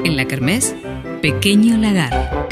En la kermés, Pequeño Lagar.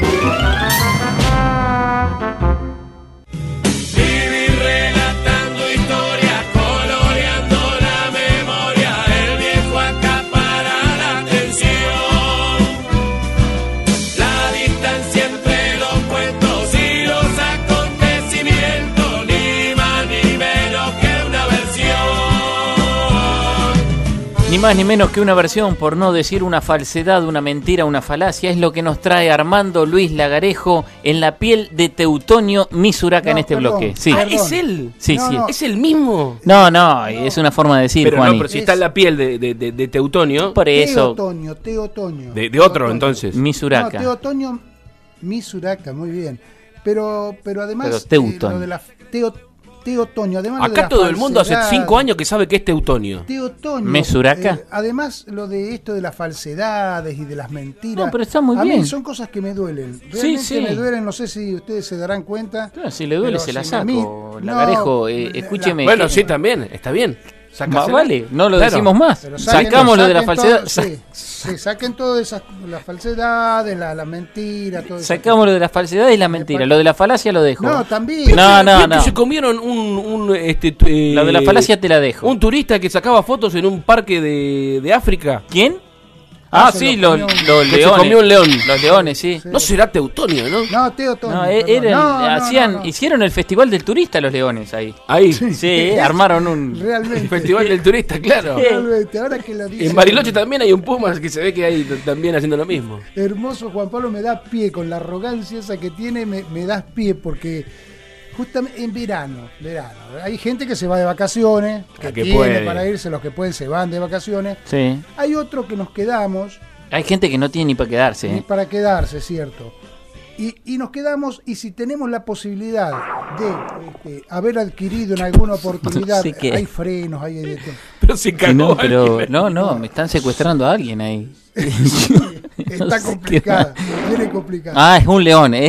Ni más ni menos que una versión, por no decir una falsedad, una mentira, una falacia, es lo que nos trae Armando Luis Lagarejo en La piel de Teutonio Misuraka en este bloque. Sí. Ah, ¿es él? Sí, sí. ¿Es el mismo? No, es una forma de decir, pero Juani. no, pero si está en la piel de Teutonio. Por eso. Teotonio. De otro, entonces. Misuraka. No, Teotonio Misuraka, muy bien. Pero además, Teutonio. lo de la Teotonio, además acá lo de la todo el mundo hace falsedad, 5 años que sabe que es Teutonio. Teotonio. ¿Mesuraka? Además, lo de esto de las falsedades y de las mentiras. No, pero está muy a bien. mí son cosas que me duelen. Realmente Sí. me duelen, no sé si ustedes se darán cuenta. Claro, si le duele, pero se la si a mí- saco. Lagarejo, escúcheme. Bueno, sí, también, está bien. Más vale, no lo Claro. decimos más. Pero Sacamos lo de la saquen falsedad. todo, sí, saquen todas esas, las falsedades, la mentira, todo eso. Sacamos lo de la falsedad y la mentira. Lo de la falacia lo dejo. No, también. No. Se comieron Lo de la falacia te la dejo. un turista que sacaba fotos en un parque de África. ¿Quién? se Sí, lo los comió que se leones. comió un león. Los leones, sí. No será Teutonio, ¿no? No, Teotonio. No, perdón. hicieron el festival del turista los leones ahí. Ahí. Sí, armaron un... Realmente. El festival del turista, claro. Realmente, ahora que lo dice. En Bariloche también hay un Pumas que se ve que hay también haciendo lo mismo. Hermoso Juan Pablo, me da pie con la arrogancia esa que tiene, me das pie porque justamente en verano, hay gente que se va de vacaciones, que que tiene puede. para irse, los que pueden se van de vacaciones. Sí. Hay otro que nos quedamos, Hay gente que no tiene ni para quedarse. ni para quedarse, cierto. Y nos quedamos, y si tenemos la posibilidad de haber adquirido en alguna oportunidad, sé qué. hay frenos, hay de todo. Pero se cagó. No, pero alguien. no, me están secuestrando a alguien ahí. Está complicado, viene complicado. Es un león, ¡Ay!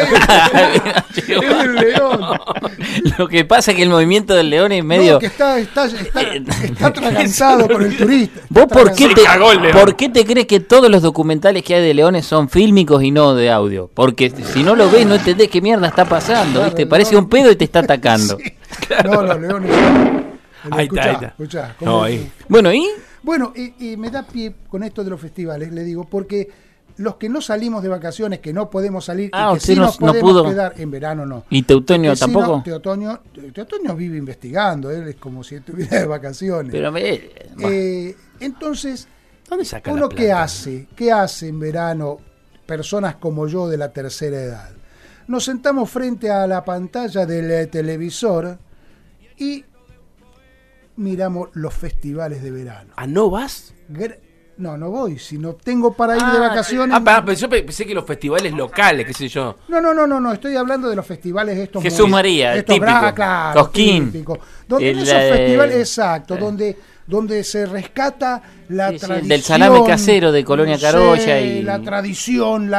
Es el león. Lo que pasa es que el movimiento del león es medio... No, que está atragantado con el turista. ¿Vos Está por qué, Se cagó el león. por qué te crees que todos los documentales que hay de leones son fílmicos y no de audio? Porque si no lo ves no entendés qué mierda está pasando, Claro, ¿viste? el Parece león- un pedo y te está atacando. Sí. No, los leones. Ahí está. Escuchá, No, ahí. Bueno, ¿y? Bueno, y me da pie con esto de los festivales, le digo, porque los que no salimos de vacaciones, que no podemos salir, y que usted sí nos no podemos pudo. quedar en verano, no. ¿Y Teutonio Que sí, tampoco? no, Teotonio vive investigando, él es como si estuviera de vacaciones. Pero Entonces, ¿Dónde saca uno la plata? ¿qué hace en verano personas como yo de la tercera edad? Nos sentamos frente a la pantalla del televisor y miramos los festivales de verano. ¿No vas? No voy, si no tengo para ir de vacaciones. Pero yo pensé que los festivales locales, qué sé yo. No, estoy hablando de los festivales estos. Jesús María, estos típico. claro, Cosquín. típico. Donde en El, esos festivales, exacto, donde se rescata la Sí, tradición. del salame casero de Colonia Carolla y... la tradición,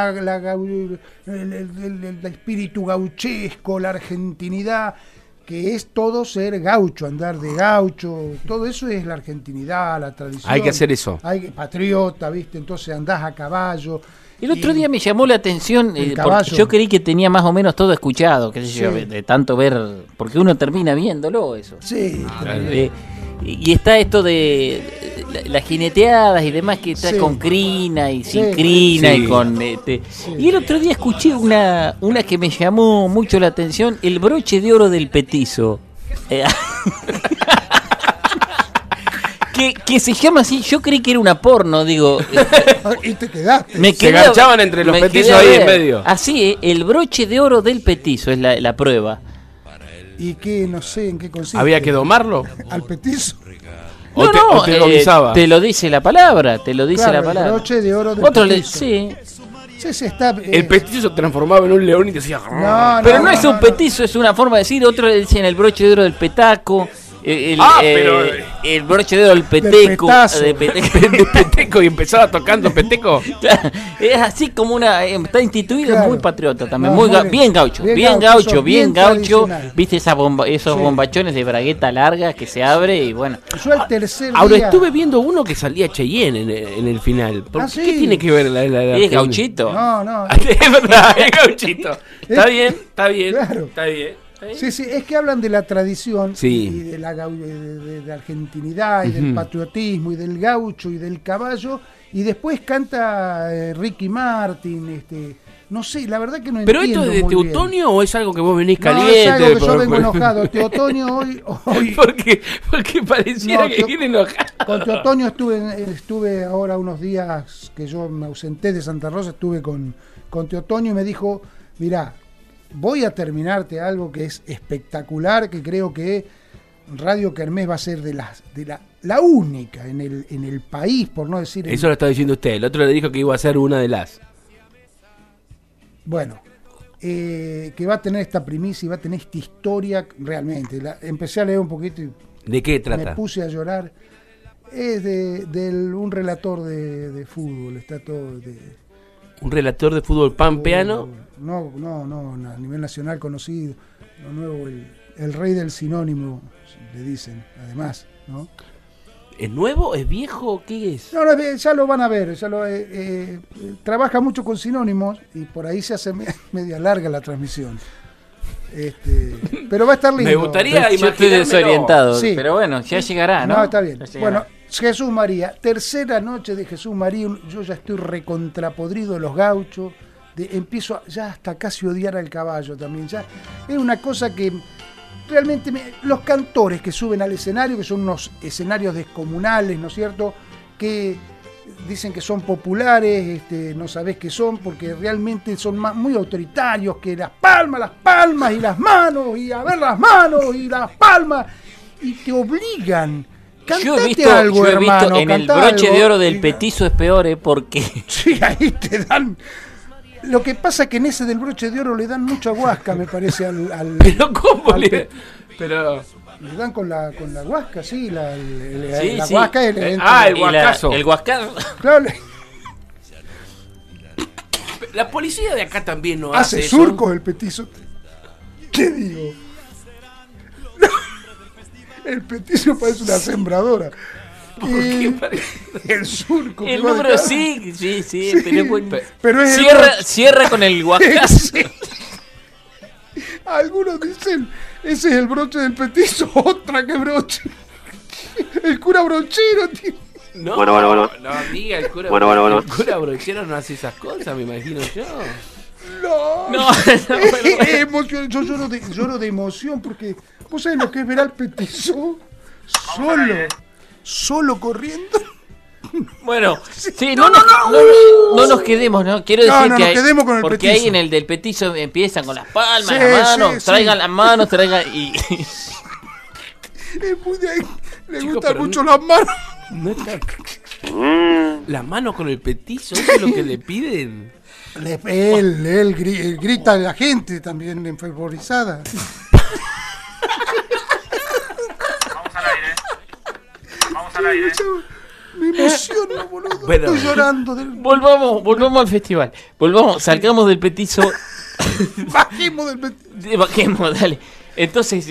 el espíritu gauchesco, la argentinidad, que es todo ser gaucho, andar de gaucho, todo eso es la argentinidad, la tradición. Hay que hacer eso. Hay patriota, ¿viste? Entonces andás a caballo. El otro día me llamó la atención, El porque caballo. yo creí que tenía más o menos todo escuchado, qué sé yo, Sí. de tanto ver, porque uno termina viéndolo eso. Sí, Y está esto de las jineteadas y demás, que está Sí. con crina y sin Sí. crina Sí. y con... Y el otro día escuché una que me llamó mucho la atención, el broche de oro del petizo. Que se llama así, yo creí que era una porno, digo. y te quedaste. Se garchaban entre los me petizos quedé a ahí ver. en medio. Así, el broche de oro del petizo es la prueba. Y que no sé en qué consiste. ¿Había que domarlo? Al petizo. ¿O te lo avisaba? Te lo dice la palabra, Claro, la palabra. el broche de oro del Otro petizo. sí. Sí, está. El petizo se transformaba en un león y decía... Pero no es un petizo, es una forma de decir. Otros le dicen el broche de oro del petaco. pero el broche de oro, el Del peteco. petazo. De peteco. de peteco y empezaba tocando peteco. Claro, es así como una. Está instituido, Claro. muy patriota también. No, muy muy bien gaucho. bien Bien gaucho, gaucho, bien bien gaucho. tradicional. Viste esos Sí. bombachones de bragueta larga que se abre y bueno. Yo al tercer Ahora día... estuve viendo uno que salía Cheyenne en el final. Ah, ¿Qué sí. tiene que ver la Es gauchito. No, Es verdad, es gauchito. Está bien, está bien. Claro. Está bien. ¿está bien? sí, es que hablan de la tradición Sí. y de la argentinidad y del Ujú. patriotismo y del gaucho y del caballo y después canta Ricky Martin, no sé, la verdad que no ¿Pero entiendo esto es de muy bien. Teutonio o es algo que vos venís No, caliente? es algo que yo Por- vengo enojado. Teotonio hoy Porque pareciera No, que viene enojado. con Teotonio estuve ahora unos días que yo me ausenté de Santa Rosa, estuve con Teotonio y me dijo, mirá, voy a terminarte algo que es espectacular, que creo que Radio Kermés va a ser la única en el país, por no decir... Eso lo está diciendo usted. El otro le dijo que iba a ser una de las. Bueno, que va a tener esta primicia y va a tener esta historia realmente. Empecé a leer un poquito y ¿De qué me trata? puse a llorar. Es de un relator de fútbol, está todo... Un relator de fútbol pampeano. No, a nivel nacional conocido. Lo nuevo, el rey del sinónimo, le dicen, además, ¿no? ¿Es nuevo? ¿Es viejo? ¿Qué es? No, ya lo van a ver, trabaja mucho con sinónimos y por ahí se hace media larga la transmisión. Pero va a estar lindo. Me gustaría Yo estoy imaginármelo. desorientado, Sí. pero bueno, ya llegará, ¿no? No, está bien. Ya llegará. Bueno, Jesús María, tercera noche de Jesús María, yo ya estoy recontrapodrido de los gauchos, empiezo ya hasta casi odiar al caballo también, ya es una cosa que realmente los cantores que suben al escenario, que son unos escenarios descomunales, ¿no es cierto?, que dicen que son populares, no sabés qué son, porque realmente son muy autoritarios, que las palmas y las manos, y a ver las manos y las palmas, y te obligan. Yo he Cantate visto, algo, yo he visto hermano, en el cantá broche algo. de oro del Y- petizo es peor, porque Sí, ahí te dan. Lo que pasa es que en ese del broche de oro le dan mucha guasca, me parece, Pero ¿cómo al le...? Pero... le dan con la guasca, sí, la Sí, sí. guasca es el y la- guascazo. el guascazo. claro, La policía de acá también no hace hace eso. surcos el petizo. ¿Qué digo? El petizo parece una sembradora. ¿Por qué parece? El surco. que El va de número cada- sí, sí, Sí, pero, es bueno. pero es el cierra, broche. cierra con el guascazo. Sí. Algunos dicen, ese es el broche del petizo, otra que broche. El cura brochero, tío. No, Bueno. No, diga, el cura, Bueno. el cura brochero no hace esas cosas, me imagino yo. No, No, yo lloro de emoción porque vos sabés lo que es ver al petizo solo corriendo. Bueno, sí, no nos quedemos, ¿no? Quiero No, decir no que nos hay- quedemos con el porque petizo. ahí en el del petizo empiezan con las palmas, Sí, las manos, sí, traigan sí. las manos, traigan y Es muy de ahí. Le Chico, gustan pero mucho las manos. No está... La mano con el petizo, eso es lo que le piden. Él grita a la gente también enfervorizada. Vamos al aire. Me emociono, boludo. Bueno. Estoy llorando. volvamos al festival. Salgamos del petizo, Bajemos del petizo. bajemos, dale. Entonces,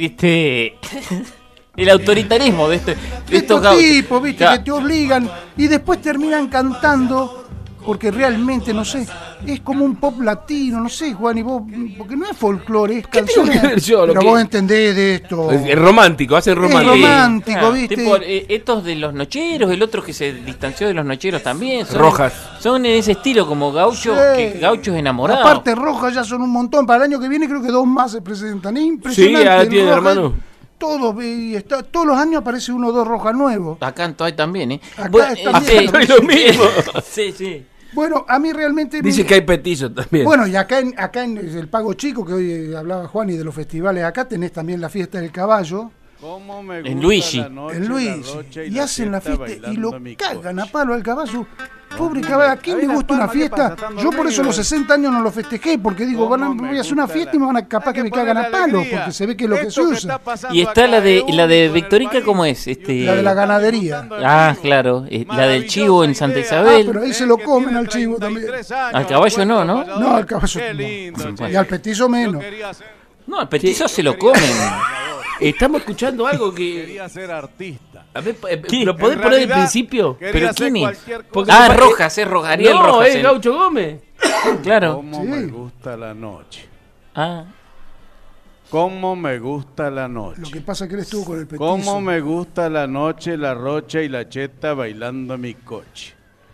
el autoritarismo de estos Estos gauchos. tipos, viste, Claro. que te obligan y después terminan cantando porque realmente, no sé, es como un pop latino, no sé, Juan, y vos, porque no es folclore, es ¿Qué tengo canciones. que ver yo? Lo Pero que- vos entendés de esto. Es romántico, hacen romántico. romántico, ¿viste? Tipo, estos de los nocheros, el otro que se distanció de los nocheros también. Rojas. Son en ese estilo, como gauchos, Sí. gauchos enamorados. Aparte, Rojas ya son un montón. Para el año que viene creo que 2 más se presentan. Es Sí, impresionante. ya el tiene, Rojas, hermano. Todos los años aparece 1 o 2 Rojas nuevos. Acá en Toay también, ¿eh? Acá también. Es lo mismo. Sí, sí. Bueno, a mí realmente... Dice que hay petizo también. Bueno, y acá en el Pago Chico, que hoy hablaba Juan, y de los festivales acá, tenés también la fiesta del caballo, En Luigi. en Luis, y hacen la fiesta y lo cagan a palo al caballo. Pobre caballo, ¿a quién le gusta una fiesta? Yo por eso los 60 años no lo festejé, porque digo, voy a hacer una fiesta y me van a capaz que me cagan a palos, porque se ve que es lo que se usa. Y está la de Victorica, ¿cómo es? La de la ganadería. Ah, claro, la del chivo en Santa Isabel. Pero ahí se lo comen al chivo también. Al caballo no, ¿no? No, al caballo no. Y al petizo menos. No, al petizo se lo comen. Estamos escuchando algo que... Quería ser artista. A ver, ¿lo podés poner del principio? ¿Pero quién es? Porque Ah, Rojas, es Rojas. Ariel no, Rojas. es Gaucho Gómez. Claro. ¿Cómo me gusta la noche? Ah. ¿Cómo me gusta la noche? Lo que pasa es que él estuvo con el petizo. ¿Cómo me gusta la noche, la rocha y la cheta bailando mi coche?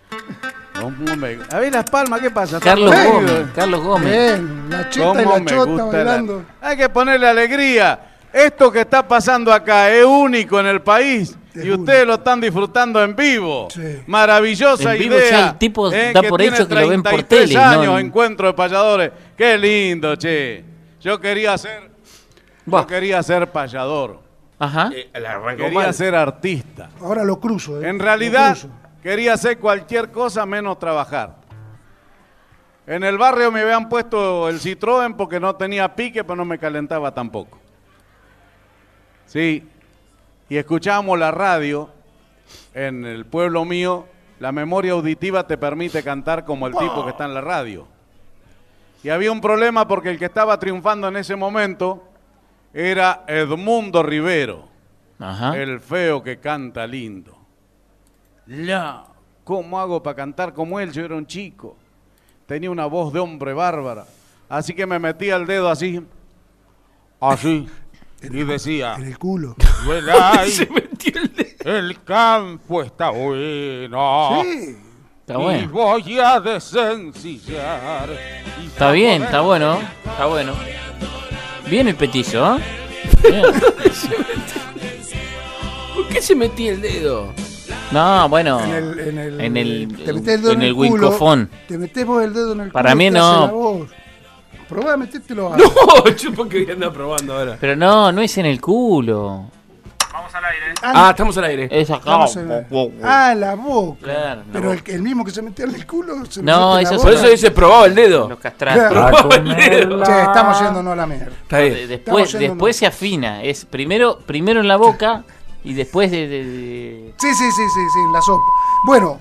A ver las palmas, ¿qué pasa? Carlos Gómez. Bien, la cheta y la chota bailando. Hay que ponerle alegría. Esto que está pasando acá es único en el país. Y ustedes lo están disfrutando en vivo. Sí. Maravillosa en vivo, idea. Ya el tipo da por hecho que lo ven por tele. Años, ¿no? Encuentro de payadores. Qué lindo, che. Yo quería ser payador. Ajá. Quería ser artista. Ahora lo cruzo. En realidad, quería hacer cualquier cosa menos trabajar. En el barrio me habían puesto el Citroën porque no tenía pique, pero no me calentaba tampoco. Sí, y escuchábamos la radio en el pueblo mío. La memoria auditiva te permite cantar como el tipo que está en la radio. Y había un problema porque el que estaba triunfando en ese momento era Edmundo Rivero. Ajá. El feo que canta lindo. ¿Cómo hago para cantar como él? Yo era un chico. Tenía una voz de hombre bárbara. Así que me metía el dedo así. Así. Y decía, en el culo. Se metió el campo está bueno. Sí. Está bueno. Y voy a desencillar. Está bien, está bueno. Está bueno. Bien el petizo, ¿eh? ¿Por qué se metía el dedo? No, bueno. En el Wincofón. Te metés vos el dedo en el culo. Para mí no. Probá a metértelo a... No, yo porque voy a andar probando ahora. Pero no es en el culo. Vamos al aire. Estamos al aire. Es acá. La boca. Claro, pero el mismo que se metía en el culo se no, mete en la por eso dice probaba el dedo. Los castrados. Probaba el dedo. Che, estamos yéndonos a la mierda. Está bien. Después se afina. Es primero en la boca y después de... Sí, en la sopa. Bueno,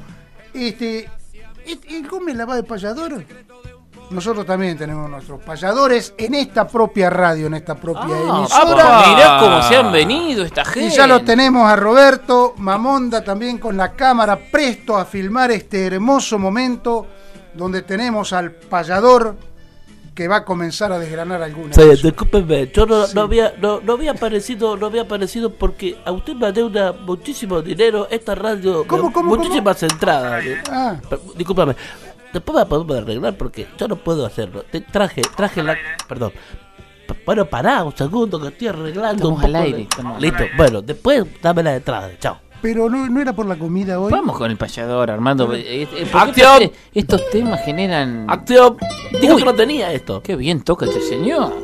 ¿el Gómez la va de payador? Nosotros también tenemos nuestros payadores en esta propia radio, en esta propia emisora. Mirá cómo se han venido esta gente. Y ya lo tenemos a Roberto Mamonda también con la cámara presto a filmar este hermoso momento donde tenemos al payador que va a comenzar a desgranar algunas. Sí, discúlpeme, yo no había aparecido porque a usted me deuda muchísimo dinero esta radio, muchísimas entradas. Discúlpame. Después la podemos arreglar porque yo no puedo hacerlo. Traje la... Perdón. Bueno, pará un segundo que estoy arreglando. Estamos al aire. Listo. Bueno, después dame la entrada. Chao. Pero no era por la comida hoy. Vamos con el payador, Armando. ¡Acción! Estos temas generan... ¡Acción! Digo que no tenía esto. Qué bien toca este señor.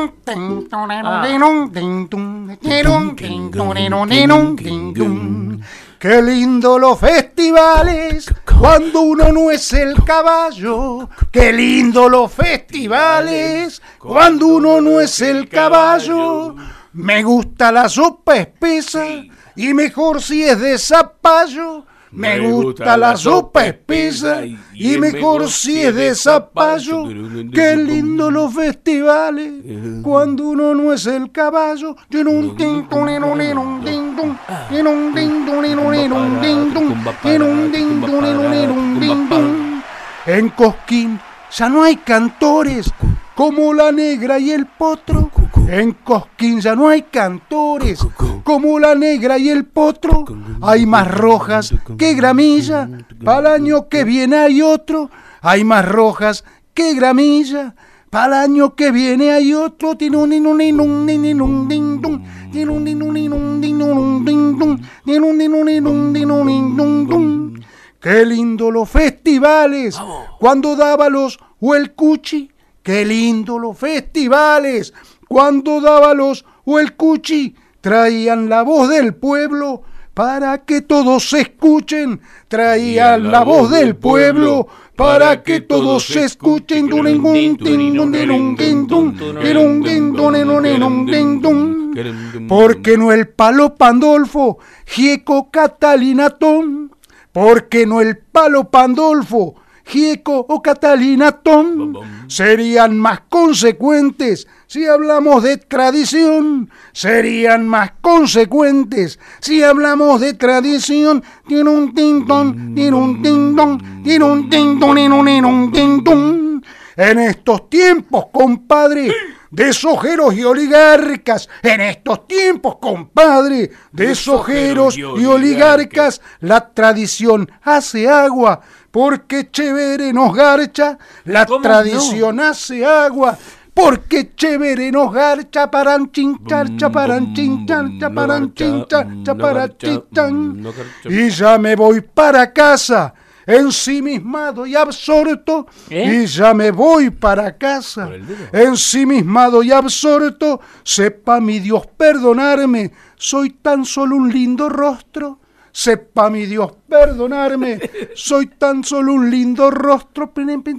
Qué lindo los festivales cuando uno no es el caballo. Qué lindo los festivales cuando uno no es el caballo. Me gusta la sopa espesa y mejor si es de zapallo. Me gusta la sopa espesa y mejor si es de zapallo. Qué lindo los festivales cuando uno no es el caballo. En Cosquín ya no hay cantores como la negra y el potro. En Cosquín ya no hay cantores como la negra y el potro. Hay más rojas que gramilla, para el año que viene hay otro. Hay más rojas que gramilla, para el año que viene hay otro. Qué lindo los festivales cuando Dávalos o el Cuchi. Qué lindo los festivales cuando Dávalos o el Cuchi traían la voz del pueblo para que todos escuchen, traían la voz del pueblo, para que todos escuchen, porque no el palo Pandolfo, Gieco Catalinatón, porque no el palo Pandolfo, Gieco o Catalinatón serían más consecuentes si hablamos de tradición, serían más consecuentes si hablamos de tradición. Tiene un tintón, tiene un tintón, tiene un tintón, tiene un tintón. En estos tiempos, compadre, de sojeros y oligarcas, en estos tiempos, compadre, de sojeros y oligarcas, la tradición hace agua, porque chévere nos garcha, la tradición hace agua, porque chévere nos garcha, paran chinchar, chaparan chinchar, chaparan chinchar, chaparan chinchar. Y ya me voy para casa, ensimismado y absorto, y ya me voy para casa, ensimismado y absorto, sepa mi Dios perdonarme, soy tan solo un lindo rostro, sepa mi Dios perdonarme, soy tan solo un lindo rostro.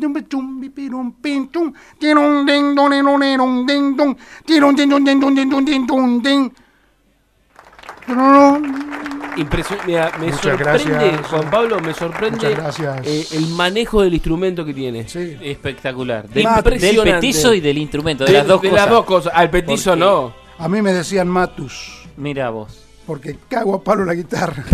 Mira, me sorprende, gracias, Juan Pablo, me sorprende el manejo del instrumento que tiene. Sí. Espectacular. Del petizo y del instrumento, de las dos cosas. De las dos cosas. Al petizo no. A mí me decían Matus. Mira vos. Porque cago a palo la guitarra.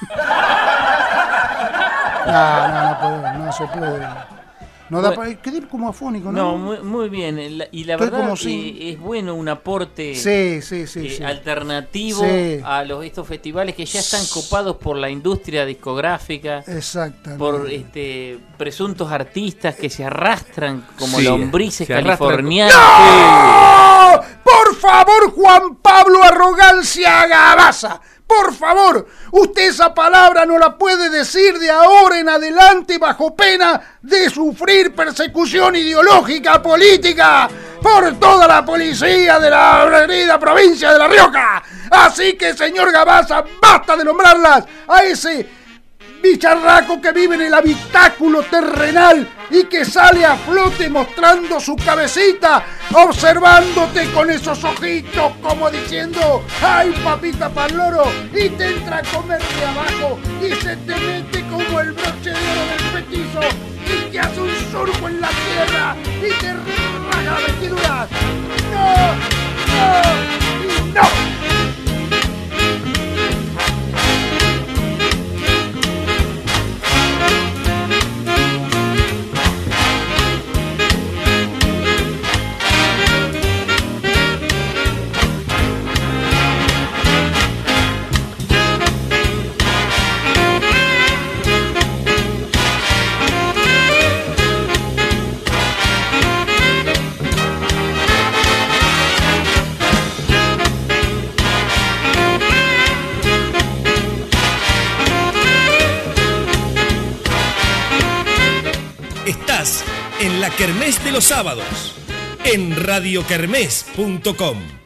No se puede. No da para quedé como afónico, ¿no? No, muy bien. Y la verdad que es bueno un aporte alternativo a estos festivales que ya están copados por la industria discográfica. Exactamente. Por presuntos artistas que se arrastran como lombrices californianas. ¡No! ¡Por favor, Juan Pablo Arrogancia Gabaza! Por favor, usted esa palabra no la puede decir de ahora en adelante bajo pena de sufrir persecución ideológica política por toda la policía de la querida provincia de La Rioja. Así que, señor Gabaza, basta de nombrarlas a ese bicharraco que vive en el habitáculo terrenal y que sale a flote mostrando su cabecita, observándote con esos ojitos como diciendo ¡ay, papita pa'l loro! Y te entra a comer de abajo y se te mete como el broche de oro del petizo y te hace un surco en la tierra y te raja la vestidura. ¡No! ¡No! ¡Y no! Estás en la Kermés de los sábados, en radiokermés.com.